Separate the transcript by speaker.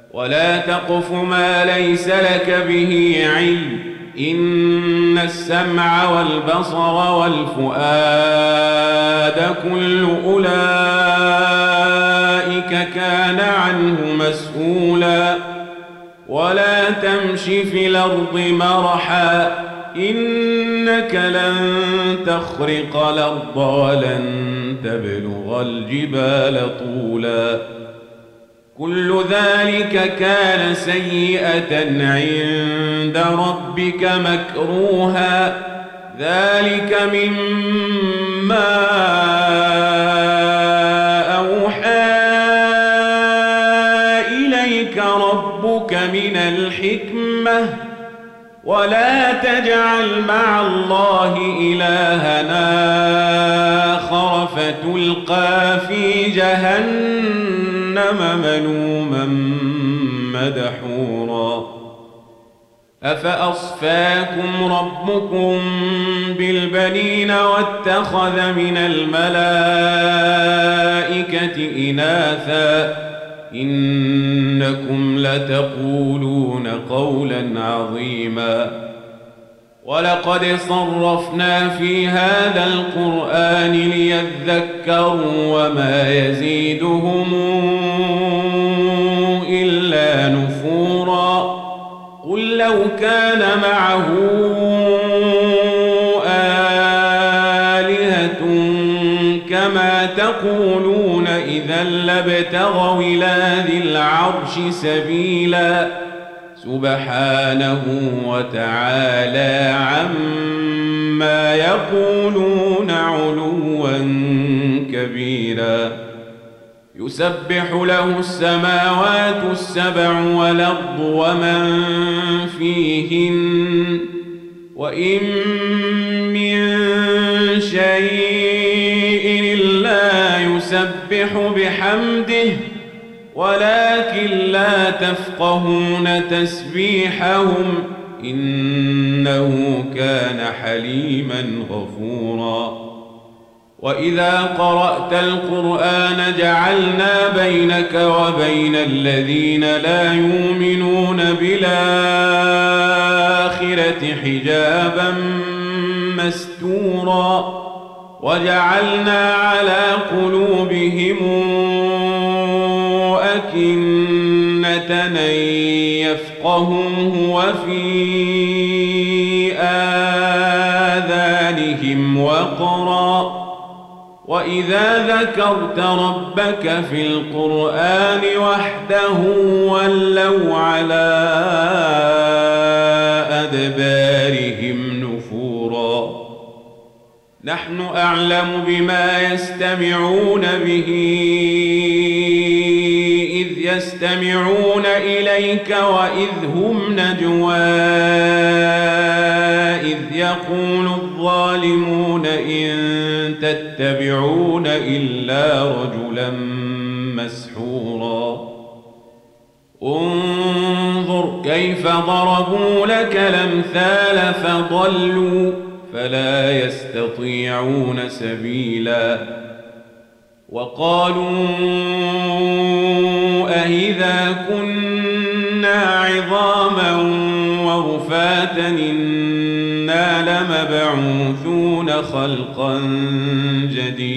Speaker 1: ولا تقف ما ليس لك به علم، إن السمع والبصر والفؤاد كل أولئك كان عنه مسؤولا. ولا تمش في الأرض مرحا، إنك لن تخرق الأرض ولن تبلغ الجبال طولا. كل ذلك كان سيئة عند ربك مكروها، ذلك مما أوحى إليك ربك من الحكمة. ولا تجعل مع الله إلهنا آخر فتلقى في جهنم ملوما مدحورا. أفأصفاكم ربكم بالبنين واتخذ من الملائكة إناثا، إنكم لتقولون قولا عظيما. ولقد صرفنا في هذا القرآن ليذكروا وما يزيدهم إلا نفورا. قل لو كان معه آلهة كما تقولون إذا لابتغوا إلى ذي العرش سبيلا. سبحانه وتعالى عما يقولون علوا كبيرا. يسبح له السماوات السبع والأرض ومن فيهن، وإن من شيء إلا يسبح بحمده ولكن لا تفقهون تسبيحهم، إنه كان حليما غفورا. وإذا قرأت القرآن جعلنا بينك وبين الذين لا يؤمنون بالآخرة حجابا مستورا. وجعلنا على قلوبهم أكنة أن يفقهوه وفي آذانهم وقرا. وإذا ذكرت ربك في القرآن وحده ولوا على أدبارهم نفورا. نحن أعلم بما يستمعون به إذ يستمعون إليك وإذ هم نجوى إذ يقول الظالمون إن تتبعون إلا رجلا مسحورا. انظر كيف ضربوا لك الأمثال فضلوا فلا يستطيعون سبيلا. وقالوا أإذا كنا عظاما ورفاتا إنا لمبعوثون خلقا جديدا